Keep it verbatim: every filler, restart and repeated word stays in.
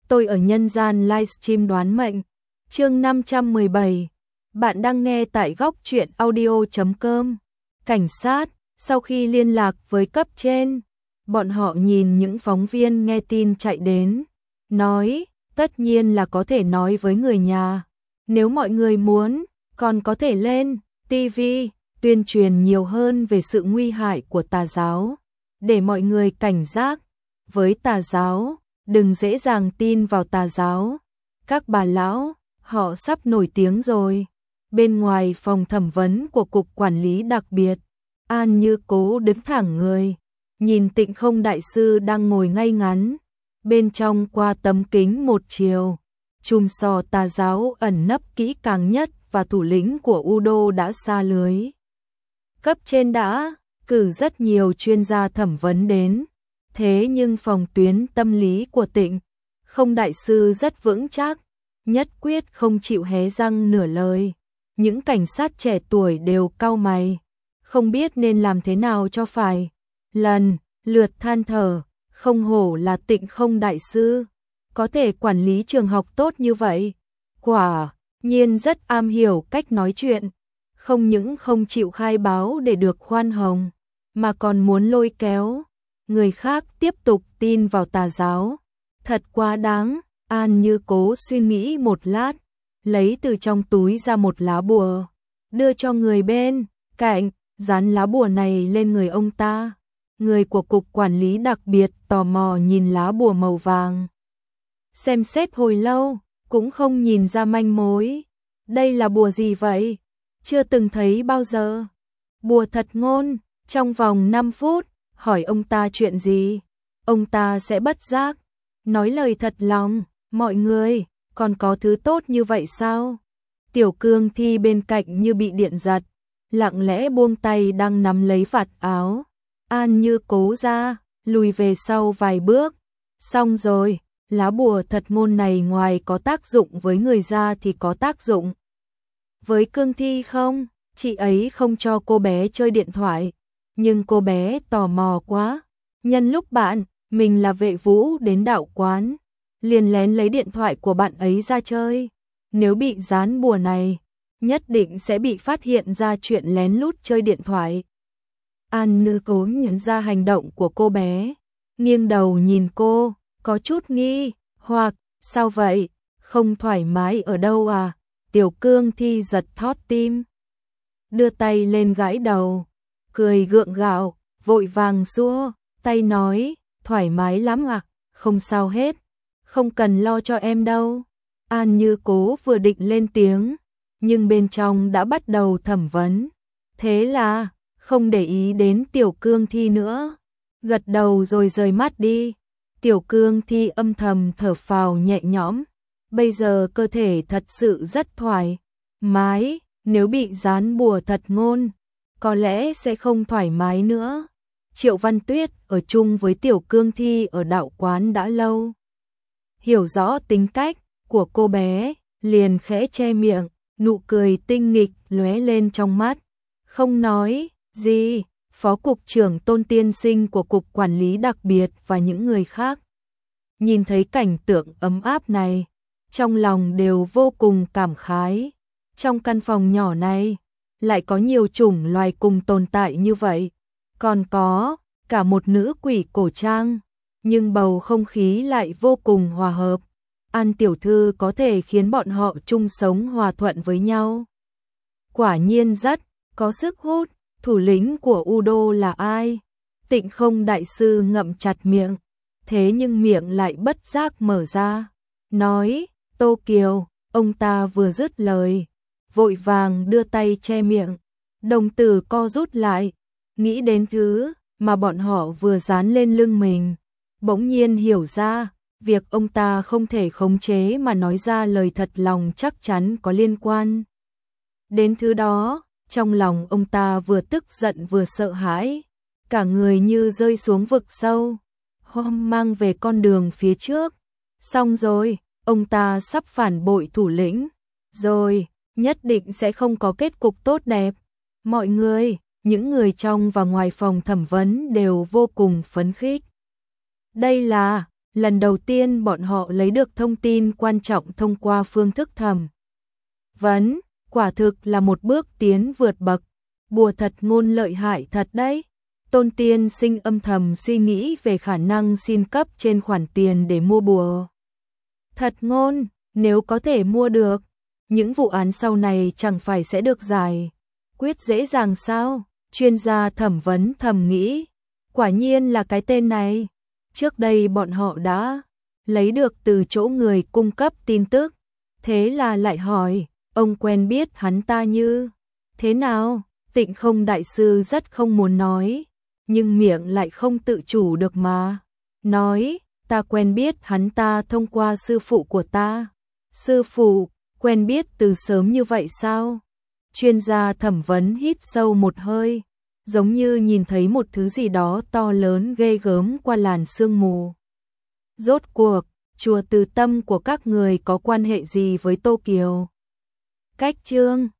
tôi ở nhân gian livestream đoán mệnh. Chương năm trăm mười bảy. Bạn đang nghe tại góc truyện audio chấm com. Cảnh sát, sau khi liên lạc với cấp trên, bọn họ nhìn những phóng viên nghe tin chạy đến, nói, tất nhiên là có thể nói với người nhà. Nếu mọi người muốn, còn có thể lên ti vi, tuyên truyền nhiều hơn về sự nguy hại của tà giáo, để mọi người cảnh giác với tà giáo, đừng dễ dàng tin vào tà giáo. Các bà lão, họ sắp nổi tiếng rồi. Bên ngoài phòng thẩm vấn của Cục Quản lý đặc biệt, An Như Cố đứng thẳng người, nhìn Tịnh Không đại sư đang ngồi ngay ngắn, bên trong qua tấm kính một chiều. Chùm sò tà giáo ẩn nấp kỹ càng nhất và thủ lĩnh của Udo đã sa lưới. Cấp trên đã cử rất nhiều chuyên gia thẩm vấn đến, thế nhưng phòng tuyến tâm lý của Tịnh Không đại sư rất vững chắc, nhất quyết không chịu hé răng nửa lời. Những cảnh sát trẻ tuổi đều cau mày, không biết nên làm thế nào cho phải. Lần lượt than thở, không hổ là Tịnh Không đại sư, có thể quản lý trường học tốt như vậy, quả nhiên rất am hiểu cách nói chuyện, không những không chịu khai báo để được khoan hồng, mà còn muốn lôi kéo người khác tiếp tục tin vào tà giáo. Thật quá đáng. An Như Cố suy nghĩ một lát, lấy từ trong túi ra một lá bùa, đưa cho người bên cạnh, dán lá bùa này lên người ông ta. Người của Cục Quản lý đặc biệt tò mò nhìn lá bùa màu vàng, xem xét hồi lâu, cũng không nhìn ra manh mối. Đây là bùa gì vậy? Chưa từng thấy bao giờ. Bùa thật ngôn, trong vòng năm phút, hỏi ông ta chuyện gì, ông ta sẽ bất giác nói lời thật lòng. Mọi người, còn có thứ tốt như vậy sao? Tiểu Cương Thi bên cạnh như bị điện giật, lặng lẽ buông tay đang nắm lấy vạt áo. An Như Cố ra, lùi về sau vài bước. Xong rồi, lá bùa thật ngôn này ngoài có tác dụng với người ra thì có tác dụng với Cương Thi không? Chị ấy không cho cô bé chơi điện thoại, nhưng cô bé tò mò quá. Nhân lúc bạn mình là vệ vũ đến đạo quán, liền lén lấy điện thoại của bạn ấy ra chơi. Nếu bị dán bùa này, nhất định sẽ bị phát hiện ra chuyện lén lút chơi điện thoại. An Như Cố nhận ra hành động của cô bé, nghiêng đầu nhìn cô, có chút nghi hoặc. Sao vậy? Không thoải mái ở đâu à? Tiểu Cương Thi giật thót tim, đưa tay lên gãi đầu, cười gượng gạo, vội vàng xua tay nói, thoải mái lắm à? Không sao hết, không cần lo cho em đâu. An Như Cố vừa định lên tiếng, nhưng bên trong đã bắt đầu thẩm vấn, thế là không để ý đến Tiểu Cương Thi nữa, gật đầu rồi rời mắt đi. Tiểu Cương Thi âm thầm thở phào nhẹ nhõm, bây giờ cơ thể thật sự rất thoải mái, nếu bị dán bùa thật ngôn, có lẽ sẽ không thoải mái nữa. Triệu Văn Tuyết ở chung với Tiểu Cương Thi ở đạo quán đã lâu, hiểu rõ tính cách của cô bé, liền khẽ che miệng, nụ cười tinh nghịch lóe lên trong mắt, không nói gì. Phó cục trưởng Tôn tiên sinh của Cục Quản lý đặc biệt và những người khác nhìn thấy cảnh tượng ấm áp này, trong lòng đều vô cùng cảm khái. Trong căn phòng nhỏ này lại có nhiều chủng loài cùng tồn tại như vậy, còn có cả một nữ quỷ cổ trang, nhưng bầu không khí lại vô cùng hòa hợp. An tiểu thư có thể khiến bọn họ chung sống hòa thuận với nhau, quả nhiên rất có sức hút. Thủ lĩnh của Udo là ai? Tịnh Không đại sư ngậm chặt miệng, thế nhưng miệng lại bất giác mở ra, nói, Tô Kiều. Ông ta vừa dứt lời, vội vàng đưa tay che miệng, đồng tử co rút lại, nghĩ đến thứ mà bọn họ vừa dán lên lưng mình, bỗng nhiên hiểu ra, việc ông ta không thể khống chế mà nói ra lời thật lòng chắc chắn có liên quan đến thứ đó. Trong lòng ông ta vừa tức giận vừa sợ hãi, cả người như rơi xuống vực sâu, hoang mang về con đường phía trước. Xong rồi, ông ta sắp phản bội thủ lĩnh, rồi, nhất định sẽ không có kết cục tốt đẹp. Mọi người, những người trong và ngoài phòng thẩm vấn đều vô cùng phấn khích. Đây là Lần đầu tiên bọn họ lấy được thông tin quan trọng thông qua phương thức thẩm vấn, quả thực là một bước tiến vượt bậc. Bùa thật ngôn lợi hại thật đấy. Tôn tiên sinh âm thầm suy nghĩ về khả năng xin cấp trên khoản tiền để mua bùa thật ngôn. Nếu có thể mua được, những vụ án sau này chẳng phải sẽ được giải quyết dễ dàng sao? Chuyên gia thẩm vấn thầm nghĩ, quả nhiên là cái tên này. Trước đây bọn họ đã lấy được từ chỗ người cung cấp tin tức, thế là lại hỏi, ông quen biết hắn ta như thế nào? Tịnh Không đại sư rất không muốn nói, nhưng miệng lại không tự chủ được mà. Nói, ta quen biết hắn ta thông qua sư phụ của ta. Sư phụ, quen biết từ sớm như vậy sao? Chuyên gia thẩm vấn hít sâu một hơi, giống như nhìn thấy một thứ gì đó to lớn ghê gớm qua làn sương mù. Rốt cuộc, chùa Từ Tâm của các người có quan hệ gì với Tô Kiều? Cách chương